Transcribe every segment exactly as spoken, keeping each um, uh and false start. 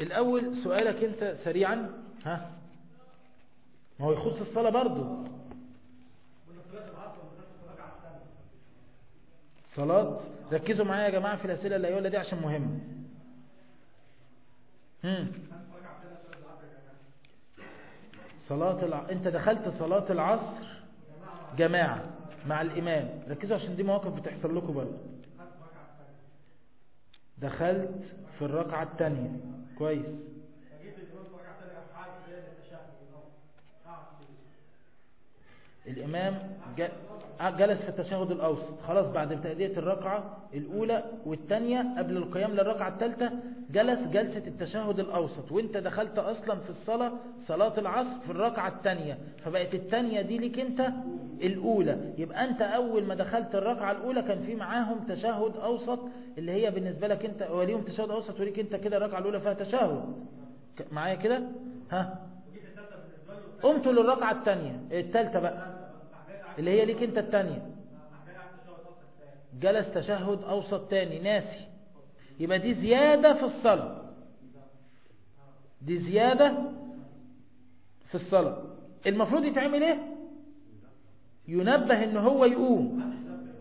الأول سؤالك أنت سريعا، ها ما هو يخص الصلاة برضو. صلاة، ركزوا معايا يا جماعة في الأسئلة اللي هيقولها دي عشان مهمة. هم. صلاة الع... أنت دخلت صلاة العصر جماعة مع الإمام، ركزوا عشان دي مواقف بتحصل لكم برضو. دخلت في الركعة الثانية، كويس. الإمام جلس في التشهد الأوسط، خلاص بعد تأدية الركعة الأولى والثانية قبل القيام للركعة الثالثة جلس جلسة التشهد الأوسط، وانت دخلت أصلا في الصلاة صلاة العصر في الركعة الثانية، فبقت الثانية دي لك انت الأولى. يبقى انت أول ما دخلت الركعة الأولى كان في معاهم تشهد أوسط، اللي هي بالنسبة لك انت وليهم تشهد أوسط، وليك انت كده الركعة الأولى فيها تشهد معايا كده. ها قمتوا للركعة الثانية الثالثة بقى اللي هي ليك انت الثانية، جلس تشهد أوسط تاني ناسي، يبقى دي زيادة في الصلاة، دي زيادة في الصلاة. المفروض يتعمل ايه؟ ينبه ان هو يقوم،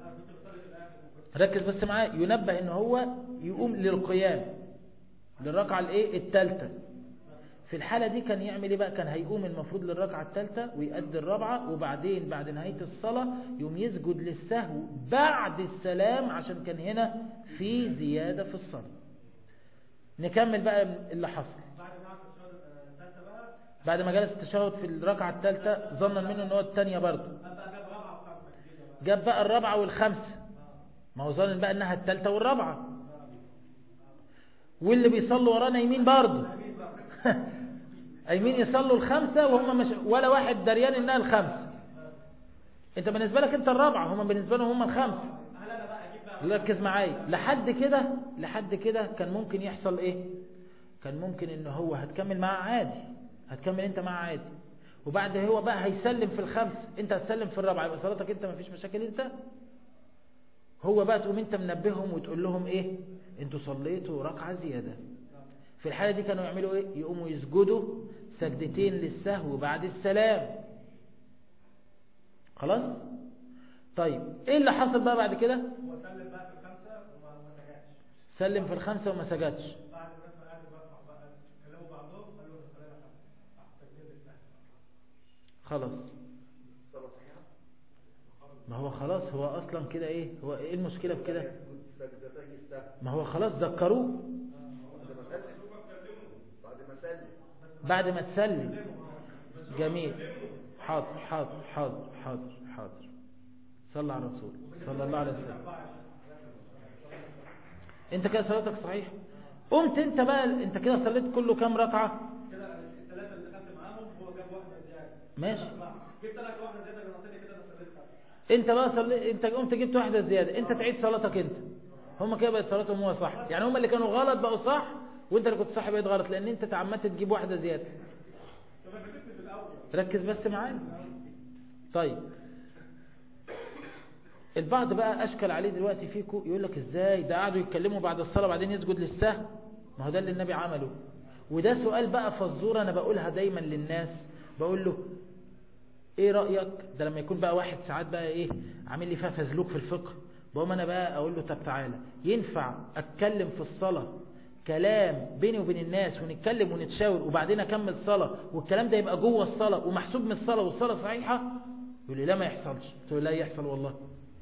ركز بس معايا، ينبه ان هو يقوم للقيام للركعة الايه الثالثة. في الحالة دي كان يعمل ايه بقى؟ كان هيقوم المفروض للركعة الثالثة ويؤدي الرابعة، وبعدين بعد نهاية الصلاة يوم يسجد للسهو بعد السلام، عشان كان هنا في زيادة في الصلاة. نكمل بقى اللي حصل. بعد ما جلس التشهد في الركعة الثالثة ظنا منه ان هو الثانية برضه، جاب بقى الرابعة والخمسة، ما هو ظن بقى انها الثالثة والرابعة، واللي بيصلوا ورانا يمين برضه ايمين يصلوا الخمسة وهم مش ولا واحد دريان انها الخمسة. انت بالنسبة لك انت الرابعة، هم بالنسبة لهم هم الخمسة. ركز معايا لحد كده، لحد كده كان ممكن يحصل ايه؟ كان ممكن ان هو هتكمل معاه عادي، هتكمل انت معاه عادي، وبعد هو بقى هيسلم في الخمس، انت هتسلم في الرابعة، يبقى صلاتك انت مفيش مشاكل انت. هو بقى تقوم انت منبههم وتقول لهم ايه؟ انتوا صليتوا ركعة زيادة. في الحالة دي كانوا يعملوا ايه؟ يقوموا يسجدوا سجدتين للسهو بعد السلام. خلاص؟ طيب ايه اللي حصل بقى بعد كده؟ هو سلم بقى في الخمسة وما سجدش. سلم في الخمسة وما سجدش. بعد الناس ما قعدوا بقى بقى كلموا بعضهم قالوا له صلينا خمسة تسجيل للسهو. خلاص. الصلاة صحيحة؟ ما هو خلاص هو اصلا كده ايه؟ هو ايه المشكلة في كده؟ سجدتي السهو. ما هو خلاص ذكروه بعد ما تسلم. جميل. حاضر حاضر حاضر حاضر حاضر. صلى على الرسول صلى الله عليه وسلم. انت كده صلاتك صحيح. قمت انت بقى، انت كده صليت كله كام ركعة؟ كده الثلاثة اللي دخلت معاهم هو جاب واحدة زيادة. ماشي. جبت لك واحدة زيادة جنطيني كده انا صليت خمسة. انت بقى صلي، انت قمت جبت واحدة زيادة، انت تعيد صلاتك انت. هم كده بقت صلاتهم هو صح، يعني هم اللي كانوا غلط بقوا صح، وانت اللي كنت صح بقيت غلط، لان انت تعمدت تجيب واحدة زيادة. ركز بس معايا. طيب البعض بقى اشكل عليه دلوقتي فيكم، يقول لك ازاي ده قعدوا يتكلموا بعد الصلاة بعدين يسجد للسهو؟ ما هو ده اللي النبي عمله. وده سؤال بقى فزورة انا بقولها دايما للناس، بقول له ايه رأيك؟ ده لما يكون بقى واحد ساعات بقى ايه عامل لي فيها فزلوك في الفقه، بقوم انا بقى اقول له طب تعالى، ينفع اتكلم في الصلاة كلام بيني وبين الناس ونتكلم ونتشاور وبعدين اكمل صلاة والكلام ده يبقى جوه الصلاة ومحسوب من الصلاة والصلاة صحيحة؟ يقول لي لا ما يحصلش. قلت له لا يحصل والله.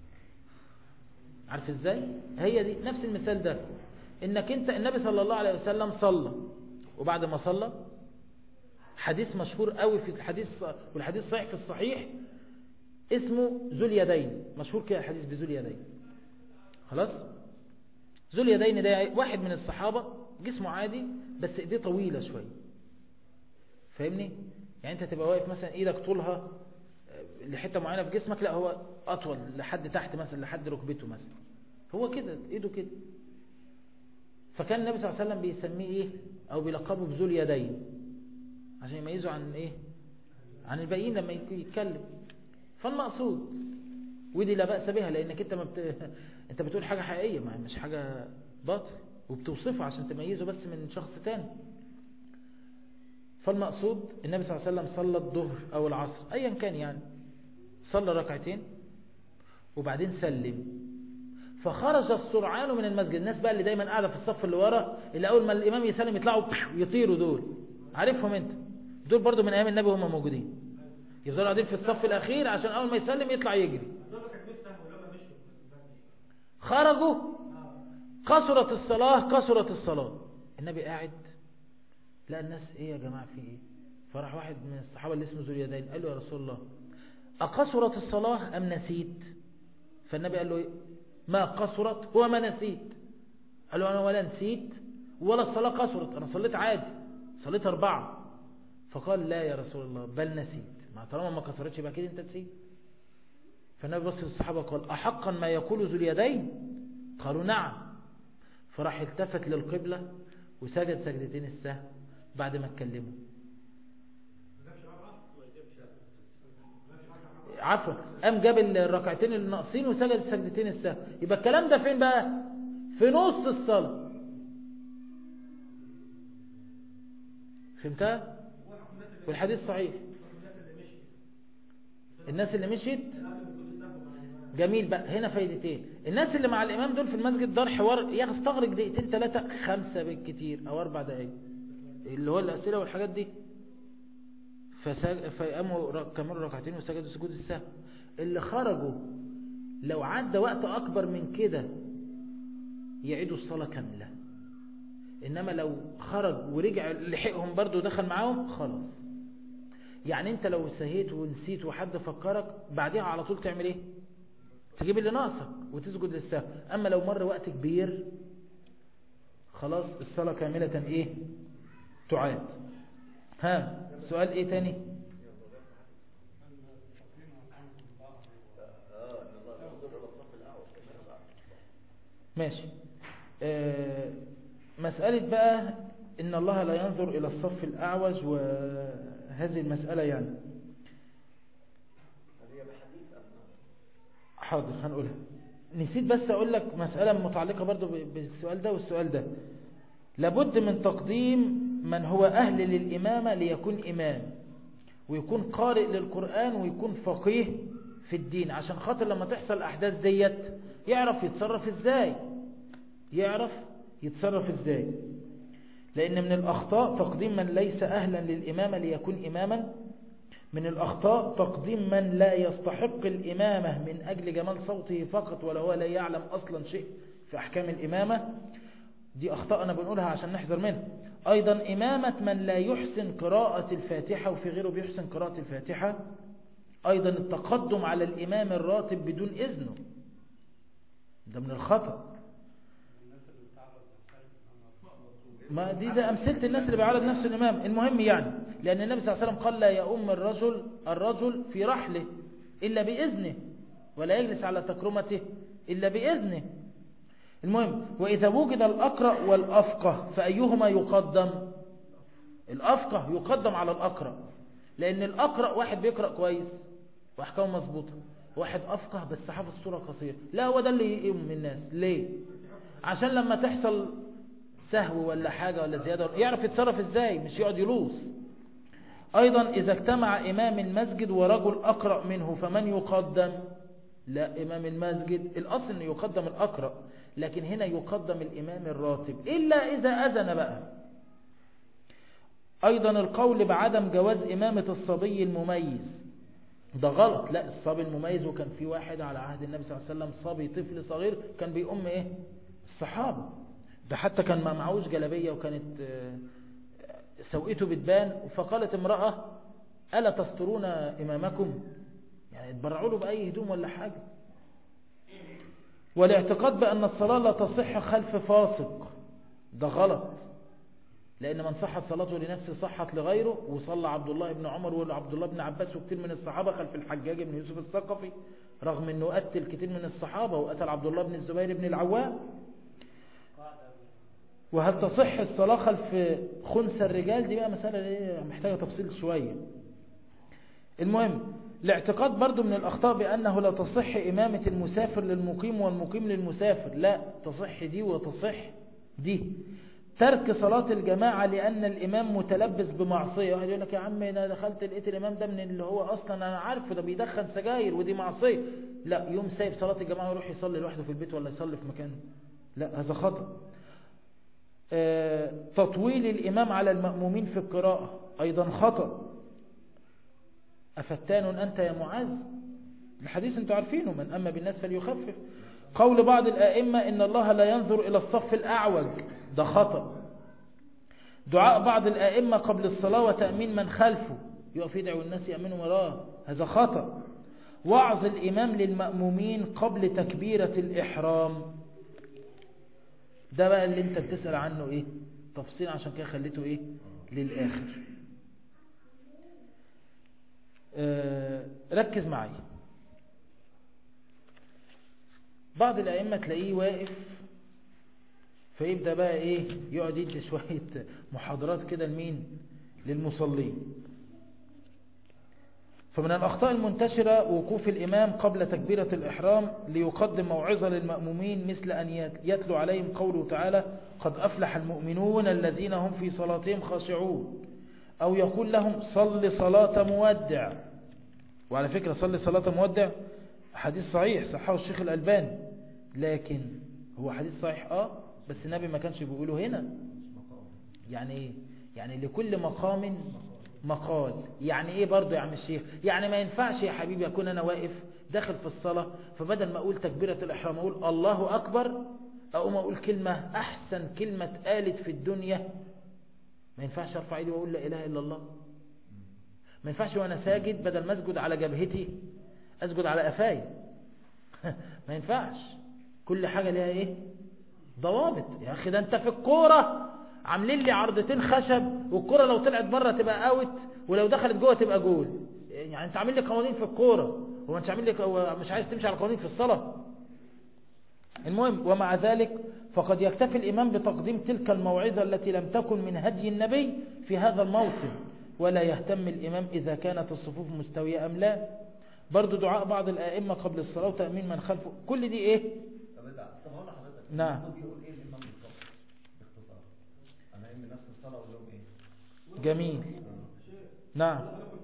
عارف ازاي؟ هي دي نفس المثال ده، انك انت النبي صلى الله عليه وسلم صلى، وبعد ما صلى حديث مشهور قوي في الحديث، والحديث صحيح في الصحيح، اسمه ذو اليدين، مشهور كده الحديث بذو اليدين. خلاص؟ ذو اليدين ده واحد من الصحابة جسمه عادي بس ايديه طويلة شوية، فاهمني؟ يعني انت تبقى واقف مثلا ايدك طولها لحتة معينة في جسمك، لا هو اطول لحد تحت مثلا لحد ركبته مثلا، هو كده ايده كده. فكان النبي صلى الله عليه وسلم بيسميه ايه او بيلقبه بذو اليدين عشان يميزه عن ايه، عن الباقيين لما يتكلم. فالمقصود ودي لا بأس بها، لانك انت ما بت... انت بتقول حاجة حقيقية، ما مش حاجة باطل، وبتوصفه عشان تميزه بس من شخص تاني. فالمقصود النبي صلى الله عليه وسلم صلى الظهر أو العصر أيا كان يعني، صلى ركعتين وبعدين سلم، فخرج السرعان من المسجد. الناس بقى اللي دايما قاعدة في الصف اللي ورا، اللي أول ما الإمام يسلم يطلعوا يطيروا، دول عارفهم أنت، دول برضو من أيام النبي هم موجودين، يفضلوا قاعدين في الصف الأخير عشان أول ما يسلم يطلع يجري. خرجوا، قصرت الصلاة قصرت الصلاة. النبي قاعد لا الناس ايه يا جماعة في ايه؟ فراح واحد من الصحابة اللي اسمه ذو اليدين قال له يا رسول الله أقصرت الصلاة أم نسيت؟ فالنبي قال له إيه؟ ما قصرت هو ما نسيت. قال له أنا ولا نسيت ولا الصلاة قصرت، أنا صليت عادي، صليت أربعة. فقال لا يا رسول الله بل نسيت، ما طالما ما قصرتش يبقى كده أنت نسيت. فالنبي بص للصحابة قال أحقا ما يقول ذو اليدين؟ قالوا نعم. فراح التفت للقبلة وسجد سجدتين السهو بعد ما اتكلموا. عفوا قام جاب الركعتين الناقصين وسجد سجدتين السهو. يبقى الكلام ده فين بقى؟ في نص الصلاة. فهمتها؟ والحديث صحيح. الناس اللي مشيت جميل بقى. هنا فايدتين، الناس اللي مع الإمام دول في المسجد دار حوار يستغرق دقيقتين ثلاثة خمسة بالكتير أو أربع دقايق اللي هو الأسئلة والحاجات دي، فقاموا كملوا ركعتين وسجدوا سجود السهو. اللي خرجوا لو عدى وقت أكبر من كده يعيدوا الصلاة كاملة، إنما لو خرج ورجع لحقهم برضو ودخل معاهم خلاص. يعني أنت لو سهيت ونسيت وحد فكرك بعدها على طول تعمل إيه؟ تجيب اللي ناقصك وتسجد للسهو. أما لو مر وقت كبير خلاص الصلاة كاملة إيه؟ تعاد. ها سؤال إيه تاني؟ ماشي. آه مسألة بقى إن الله لا ينظر إلى الصف الأعوج وهذه المسألة يعني حاضر هنقولها. نسيت بس أقول لك مسألة متعلقة برضو بالسؤال ده والسؤال ده. لابد من تقديم من هو أهل للإمامة ليكون إمام، ويكون قارئ للقرآن ويكون فقيه في الدين، عشان خاطر لما تحصل أحداث ديت يعرف يتصرف إزاي يعرف يتصرف إزاي. لأن من الأخطاء تقديم من ليس أهلا للإمامة ليكون إماما. من الأخطاء تقديم من لا يستحق الإمامة من أجل جمال صوته فقط ولا هو لا يعلم أصلا شيء في أحكام الإمامة. دي أخطاء أنا بنقولها عشان نحذر منها. أيضا إمامة من لا يحسن قراءة الفاتحة وفي غيره بيحسن قراءة الفاتحة. أيضا التقدم على الإمام الراتب بدون إذنه، ده من الخطأ. ما دي ده أمثلة الناس اللي بيعرض نفس الإمام. المهم يعني لأن النبي صلى الله عليه وسلم قال لا يؤم الرجل الرجل في رحله إلا بإذنه ولا يجلس على تكرمته إلا بإذنه. المهم وإذا وجد الأقرأ والأفقه فأيهما يقدم؟ الأفقه يقدم على الأقرأ، لأن الأقرأ واحد بيقرأ كويس وأحكامه مظبوطة، واحد أفقه بس حافظ صورة قصيرة. لا هو ده اللي يقوم الناس. ليه؟ عشان لما تحصل سهو ولا حاجة ولا زيادة يعرف يتصرف ازاي، مش يقعد يلوص. ايضا اذا اجتمع امام المسجد ورجل اقرأ منه فمن يقدم؟ لا امام المسجد الاصل انه يقدم الاقرأ، لكن هنا يقدم الامام الراتب الا اذا اذن بقى. ايضا القول بعدم جواز امامة الصبي المميز ده غلط. لا الصبي المميز، وكان في واحد على عهد النبي صلى الله عليه وسلم صبي طفل صغير كان بيؤم ايه الصحابة، ده حتى كان ما معهوش جلبية وكانت سوئته بتبان. فقالت امرأة ألا تسترون إمامكم؟ يعني اتبرعوا له بأي هدوم ولا حاجة. والاعتقاد بأن الصلاة لا تصح خلف فاسق ده غلط، لأن من صحت صلاته لنفسه صحت لغيره. وصلى عبد الله بن عمر وعبد الله بن عباس وكثير من الصحابة خلف الحجاج بن يوسف الثقفي، رغم أنه قتل كثير من الصحابة وقتل عبد الله بن الزبير بن العوام. وهل تصح الصلاة خلف خنثى الرجال؟ دي بقى مسألة محتاجة تفصيل شوية. المهم الاعتقاد برضو من الأخطاء بأنه لا تصح إمامة المسافر للمقيم والمقيم للمسافر. لا تصح دي وتصح دي. ترك صلاة الجماعة لأن الإمام متلبس بمعصية. واحد يقول لك يا عم أنا دخلت لقيت الإمام ده من اللي هو أصلا أنا عارفه ده بيدخن سجاير ودي معصية، لا يوم سايب صلاة الجماعة ويروح يصلي لوحده في البيت ولا يصلي في مكانه، لا هذا خطأ. آه تطويل الإمام على المأمومين في القراءة أيضا خطأ. أفتان أنت يا معاذ، الحديث انتوا عارفينه، من أما بالناس فليخفف. قول بعض الآئمة إن الله لا ينظر إلى الصف الأعوج، ده خطأ. دعاء بعض الآئمة قبل الصلاة وتأمين من خلفه، يقف يدعو الناس يأمنوا وراه، هذا خطأ. وعظ الإمام للمأمومين قبل تكبيرة الإحرام، ده بقى اللي انت بتسأل عنه ايه تفصيل، عشان كده خليته ايه للآخر. آه ركز معي. بعض الأئمة تلاقيه واقف فيبدأ بقى ايه يقعد يدي شوية محاضرات كده لمين؟ للمصلين. فمن الأخطاء المنتشرة وقوف الإمام قبل تكبيرة الإحرام ليقدم موعظة للمأمومين، مثل أن يتلو عليهم قوله تعالى قد أفلح المؤمنون الذين هم في صلاتهم خاشعون، أو يقول لهم صل صلاة مودع. وعلى فكرة صل صلاة مودع حديث صحيح صححه الشيخ الألباني، لكن هو حديث صحيح اه بس النبي ما كانش بيقوله هنا. يعني ايه؟ يعني لكل مقام مقال. يعني ايه برضو يا عم الشيخ؟ يعني ما ينفعش يا حبيبي اكون انا واقف داخل في الصلاة فبدل ما اقول تكبيرة الاحرام اقول الله اكبر، اقوم اقول كلمة احسن كلمة اتقالت في الدنيا. ما ينفعش ارفع ايدي واقول لا اله الا الله. ما ينفعش وانا ساجد بدل ما اسجد على جبهتي اسجد على قفاي. ما ينفعش. كل حاجة ليها ايه ضوابط. يا اخي ده انت في الكورة عاملين لي عرضتين خشب والكرة لو طلعت بره تبقى اوت ولو دخلت جوه تبقى جول. يعني انت عامل لي قوانين في الكورة وما انت عامل لي مش عايز تمشي على القوانين في الصلاة. المهم ومع ذلك فقد يكتفي الإمام بتقديم تلك الموعظة التي لم تكن من هدي النبي في هذا الموطن، ولا يهتم الإمام إذا كانت الصفوف مستوية أم لا. برضو دعاء بعض الآئمة قبل الصلاة وتأمين من خلفه، كل دي إيه؟ طب هقول لحضرتك نعم بيقول ايه الامام بالظبط باختصار؟ انا ام نفس الصلاه اقول لهم ايه؟ جميل. نعم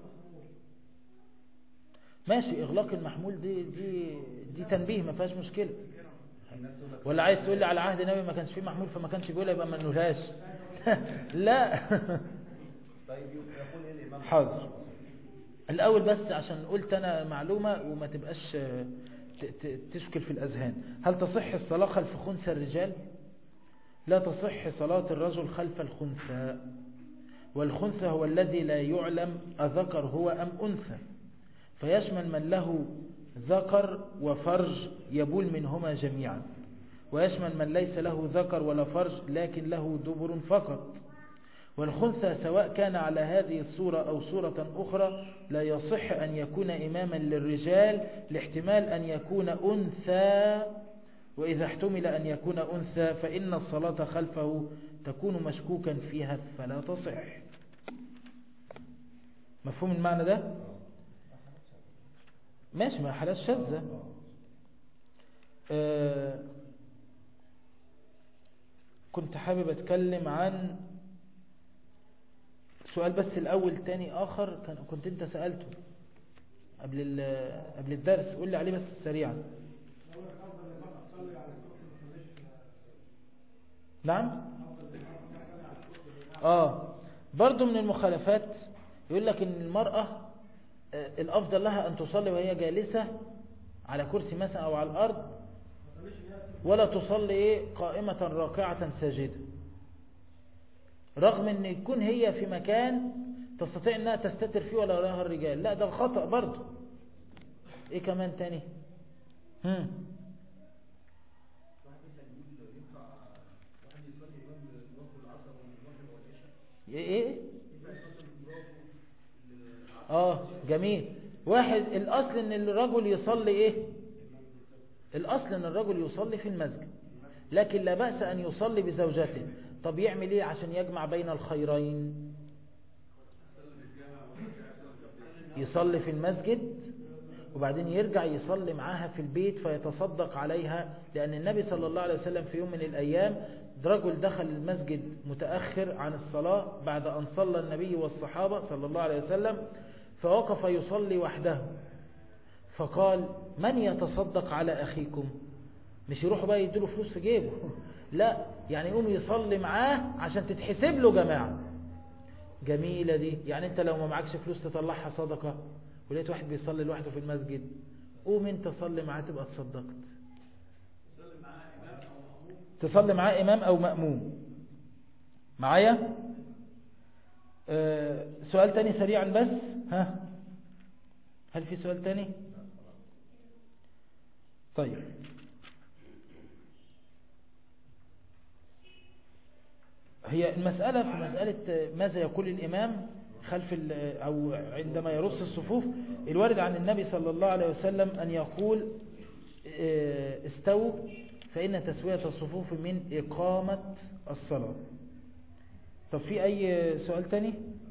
ماشي. إغلاق المحمول دي دي دي تنبيه ما فيهاش مشكلة. ولا عايز تقول لي على عهد النبي ما كانش فيه محمول فما كانش بيقولها يبقى ما نقولهاش؟ لا. طيب يقول ايه الامام؟ حاضر. الأول بس عشان قلت أنا معلومة وما تبقاش تشكل في الأذهان. هل تصح الصلاة خلف خنثى الرجال؟ لا تصح صلاة الرجل خلف الخنثى، والخنثى هو الذي لا يعلم أذكر هو أم أنثى، فيشمل من له ذكر وفرج يبول منهما جميعا، ويشمل من ليس له ذكر ولا فرج لكن له دبر فقط. والخنثى سواء كان على هذه الصورة أو صورة أخرى لا يصح أن يكون إماما للرجال لاحتمال أن يكون أنثى، وإذا احتمل أن يكون أنثى فإن الصلاة خلفه تكون مشكوكا فيها فلا تصح. مفهوم المعنى ده؟ ماشي، ما حالات شاذة. آه كنت حابب أتكلم عن سؤال بس الأول تاني آخر كان كنت أنت سألته قبل قبل الدرس، قول لي عليه بس سريعا. نعم. آه برضو من المخالفات يقول لك إن المرأة الأفضل لها أن تصلي وهي جالسة على كرسي مثلا أو على الأرض، ولا تصلي إيه قائمة راكعة ساجدة، رغم أن يكون هي في مكان تستطيع أنها تستتر فيه ولا يراها الرجال. لا ده خطأ برضو. إيه كمان تاني؟ هم. إيه آه جميل. واحد الأصل أن الرجل يصلي إيه؟ الأصل أن الرجل يصلي في المسجد، لكن لا بأس أن يصلي بزوجته. طب يعمل إيه عشان يجمع بين الخيرين؟ يصلي في المسجد وبعدين يرجع يصلي معاها في البيت فيتصدق عليها، لأن النبي صلى الله عليه وسلم في يوم من الأيام رجل دخل المسجد متأخر عن الصلاة بعد أن صلى النبي والصحابة صلى الله عليه وسلم، فوقف يصلي وحده، فقال من يتصدق على أخيكم؟ مش يروحوا بقى يديله فلوس في جيبه لا، يعني يقوم يصلي معاه عشان تتحسب له جماعة. جميلة دي. يعني انت لو ما معكش فلوس تطلعها صدقة ولقيت واحد بيصلي لوحده في المسجد، قوم انت صلي معاه تبقى تصدقت. تصلي معاه إمام أو مأموم. معايا؟ أه سؤال تاني سريعا بس. ها هل في سؤال تاني؟ طيب هي المسألة في مسألة ماذا يقول الإمام خلف أو عندما يرص الصفوف. الوارد عن النبي صلى الله عليه وسلم أن يقول استووا فإن تسوية الصفوف من إقامة الصلاة. طب في أي سؤال تاني؟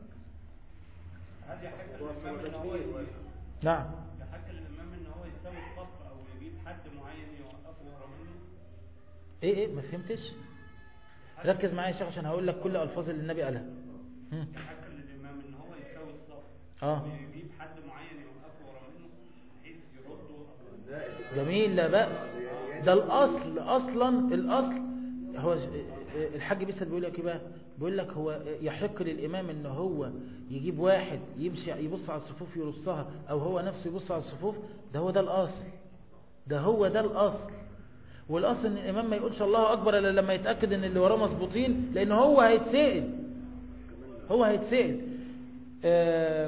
هذه حكى الإمام إن هو نعم حكى الإمام إن هو يسوي الصف أو يجيب حد معين يوقفه ورا منه. إيه إيه ما فهمتش؟ ركز معايا يا شيخ عشان هقول لك كل الألفاظ اللي النبي قالها. حكى الإمام إن هو يسوي الصف اه ويجيب حد معين يوقفه ورا منه بحيث يرده. جميل، لا بأس. ده الأصل أصلا الأصل هو الحاج بيسأل بيقول لك ايه بقى؟ بيقول لك هو يحق للإمام ان هو يجيب واحد يمشي يبص على الصفوف يرصها او هو نفسه يبص على الصفوف. ده هو ده الأصل، ده هو ده الأصل. والأصل ان الإمام ما يقولش الله أكبر الا لما يتأكد ان اللي وراه مظبوطين، لأن هو هيتسأل هو هيتسأل آه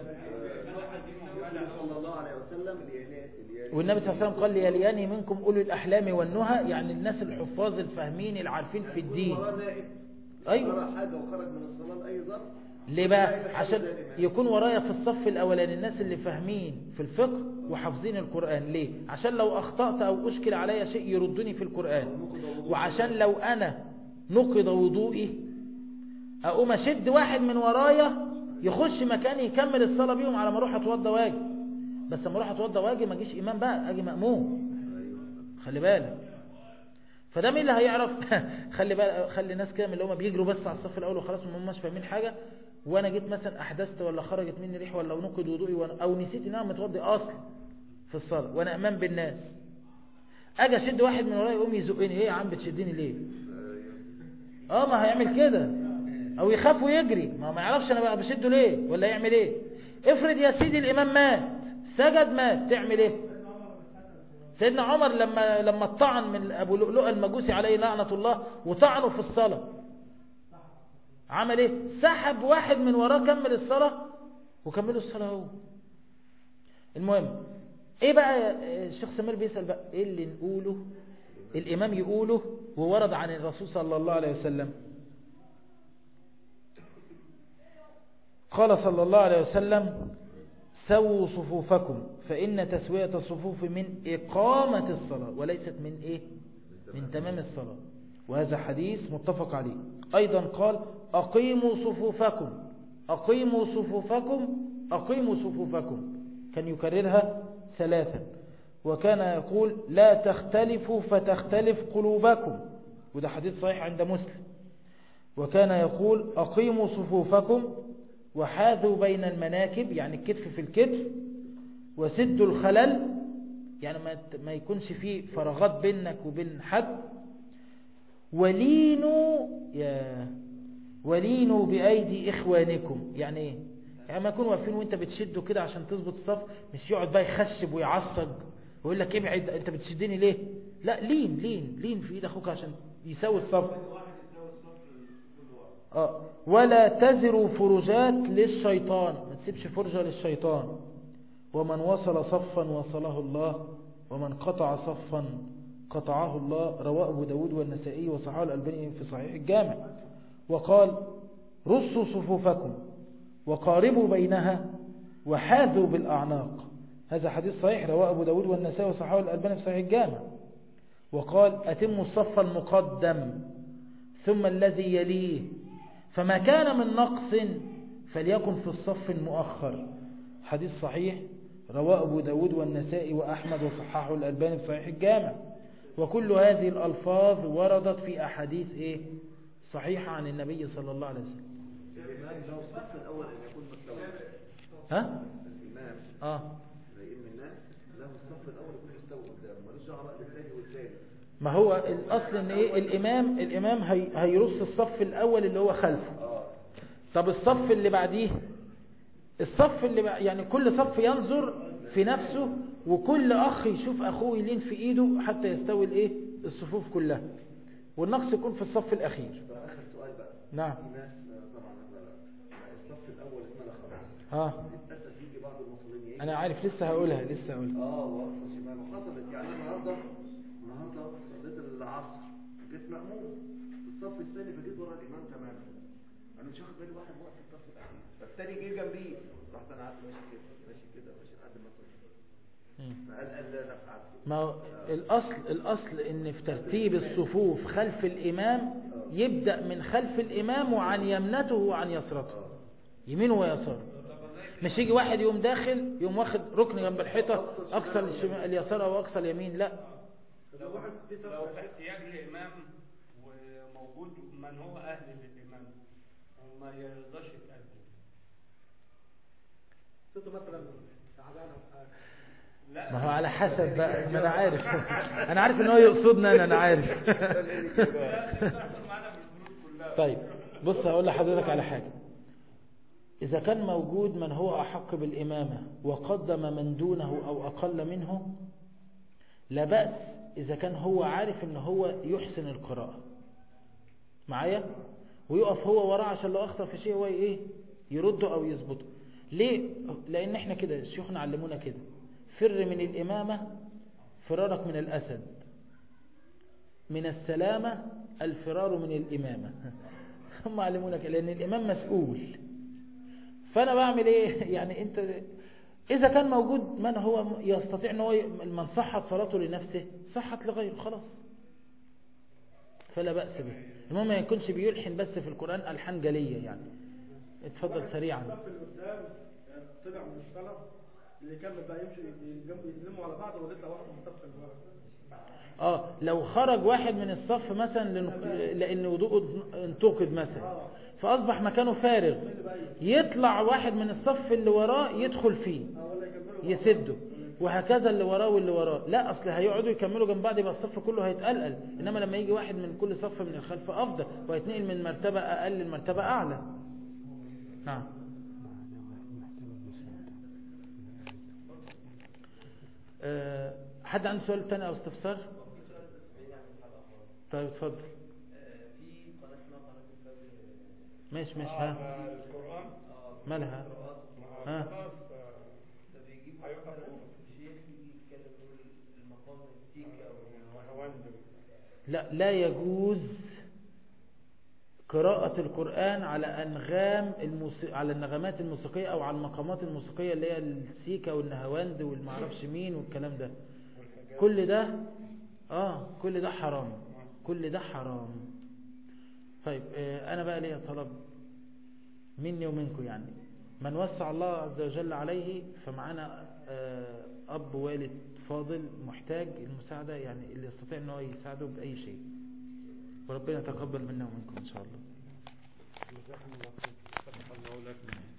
والنبي صلى الله عليه وسلم قال ليلياني منكم أولو الأحلام والنهى، يعني الناس الحفاظ الفاهمين العارفين في الدين. أيوة. حاجة وخرج من الصلاة أي ظرف. ليه بقى؟ عشان يكون ورايا في الصف الأولاني الناس اللي فاهمين في الفقه وحافظين القرآن. ليه؟ عشان لو أخطأت أو أشكل علي شيء يردني في القرآن، وعشان لو أنا نقض وضوئي أقوم أشد واحد من ورايا يخش مكاني يكمل الصلاة بيهم على ما أروح أتوضى واجي. بس لما أروح أتوضى واجي ما أجيش إمام بقى، أجي مأموم. خلي بالك. فده مين اللي هيعرف؟ خلي بالك، خلي ناس كده من اللي هم بيجروا بس على الصف الأول وخلاص ما هماش فاهمين حاجة، وانا جيت مثلا احدثت ولا خرجت مني ريح ولا نقض وضوئي او نسيت ان انا متوضي اصلا في الصلاه وانا امام بالناس، اجي اشد واحد من ورايا يقوم يزقني. ايه يا عم بتشدني ليه؟ اه ما هيعمل كده، او يخاف ويجري، ما ما يعرفش انا بقى بشده ليه ولا يعمل ايه. افرض يا سيدي الامام مات سجد مات، تعمل ايه؟ سيدنا عمر لما لما طعن من ابو لؤلؤ المجوسي عليه لعنه الله وطعنه في الصلاه، عمل ايه؟ سحب واحد من وراه كمل الصلاة وكملوا الصلاة هو. المهم ايه بقى الشيخ سمير بيسأل بقى ايه اللي نقوله الامام يقوله وورد عن الرسول صلى الله عليه وسلم؟ قال صلى الله عليه وسلم سووا صفوفكم فإن تسوية الصفوف من إقامة الصلاة وليست من ايه؟ من تمام الصلاة. وهذا حديث متفق عليه. أيضا قال أقيموا صفوفكم أقيموا صفوفكم أقيموا صفوفكم، كان يكررها ثلاثا. وكان يقول لا تختلفوا فتختلف قلوبكم، وده حديث صحيح عند مسلم. وكان يقول أقيموا صفوفكم وحاذوا بين المناكب، يعني الكتف في الكتف، وسدوا الخلل، يعني ما يكونش فيه فراغات بينك وبين حد. ولينوا يا ولينوا بأيدي إخوانكم، يعني إيه؟ يعني ما يكونوا واقفين وانت بتشده كده عشان تظبط الصف، مش يقعد بقى يخشب ويعصج ويقول لك ابعد انت بتشدني ليه؟ لا، لين لين لين في ايد اخوك عشان يساوي الصف. اه ولا تزروا فرجات للشيطان، ما تسيبش فرجة للشيطان. ومن وصل صفا وصله الله ومن قطع صفا قطعه الله. رواه أبو داود والنسائي وصححه الألباني في صحيح الجامع. وقال رصوا صفوفكم وقاربوا بينها وحاذوا بالأعناق. هذا حديث صحيح رواه أبو داود والنسائي وصححه الألباني في صحيح الجامع. وقال أتموا الصف المقدم ثم الذي يليه، فما كان من نقص فليكن في الصف المؤخر. حديث صحيح رواه أبو داود والنسائي وأحمد وصححه الألباني في صحيح الجامع. وكل هذه الألفاظ وردت في أحاديث إيه صحيحة عن النبي صلى الله عليه وسلم. الإمام له الصف الأول أن يكون مستوى. ها؟ الإمام آه زي إن الناس له الصف الأول يكون مستوى قدام، ملوش دعوة بقى بالثاني والثالث. ما هو الأصل إن إيه الإمام الإمام هي هيرص الصف الأول اللي هو خلفه. آه. طب الصف اللي بعديه، الصف اللي بع... يعني كل صف ينظر في نفسه، وكل أخ يشوف أخوه يلين في إيده حتى يستوي الإيه الصفوف كلها، والنقص يكون في الصف الأخير. طب آخر سؤال بقى. نعم. في ناس آه، طبعا آه، الصف الأول اتملى خلاص. ها للأسف يجي بعض المصلين يجي. أنا عارف لسه هقولها لسه هقولها. اه وأقصى شمال وحصلت يعني النهارده النهارده صليت العصر جيت مأموم في الصف الثاني فجيت ورا الإمام تماما. أنا مش واخد بالي واحد واقف في الصف الأخير، فالثاني جه جنبي رحت أنا قعدت ماشي كده ماشي كده ماشي لحد ما صليت. فقال قال لا نفعل. ما هو الأصل الأصل إن في ترتيب الصفوف خلف الإمام يبدأ من خلف الإمام وعن يمنته وعن يسرته، يمينه ويساره. مش يجي واحد يقوم داخل يقوم واخد ركن جنب الحيطة أقصى اليسار أو أقصى اليمين، لا. لو واحد في لو في احتياج لإمام وموجود من هو أهل للإمام وما يرضاش يتقدم. صوته مثلا لا ما هو على حسب بقى، ما أنا عارف أنا عارف إن هو يقصدنا، أنا أنا عارف. طيب بص هقول لحضرتك على حاجة. إذا كان موجود من هو أحق بالإمامة وقدم من دونه أو أقل منه لا بأس، إذا كان هو عارف إن هو يحسن القراءة معايا، ويقف هو وراه عشان لو أخطأ في شيء هو إيه يرده أو يظبطه. ليه؟ لأن إحنا كده شيوخنا علمونا كده، فر من الإمامة فرارك من الأسد، من السلامة الفرار من الإمامة. هم علمونا كده لأن الإمام مسؤول. فأنا بعمل إيه؟ يعني أنت إذا كان موجود من هو يستطيع أن هو من صحت صلاته لنفسه صحت لغيره خلاص، فلا بأس به. المهم ما يكونش بيلحن بس في القرآن ألحان جلية يعني. اتفضل سريعا. الصف اللي قدام طلع من الصلاة اللي كمل بقى يمشي يلموا على بعض ويطلع واحد من الصف اللي ورا. اه لو خرج واحد من الصف مثلا لأن وضوءه انتقد مثلا فأصبح مكانه فارغ، يطلع واحد من الصف اللي وراه يدخل فيه يسده، وهكذا اللي وراه واللي وراه. لا أصل هيقعدوا يكملوا جنب بعض يبقى الصف كله هيتقلقل، إنما لما يجي واحد من كل صف من الخلف أفضل ويتنقل من مرتبة أقل لمرتبة أعلى. نعم. أه حد عنده سؤال تاني أو استفسار؟ طيب اتفضل. ماشي ماشي. ها القرآن مالها؟ ها لا لا يجوز قراءة القرآن على أنغام الموسيقى، على النغمات الموسيقية أو على المقامات الموسيقية اللي هي السيكا والنهواند والمعرفش مين والكلام ده. كل ده آه كل ده حرام، كل ده حرام. طيب آه أنا بقى ليا طلب مني ومنكم، يعني من وسع الله عز وجل عليه فمعنا آه أب والد فاضل محتاج المساعدة، يعني اللي يستطيع أنه يساعده بأي شيء، وربنا يتقبل منا ومنكم إن شاء الله.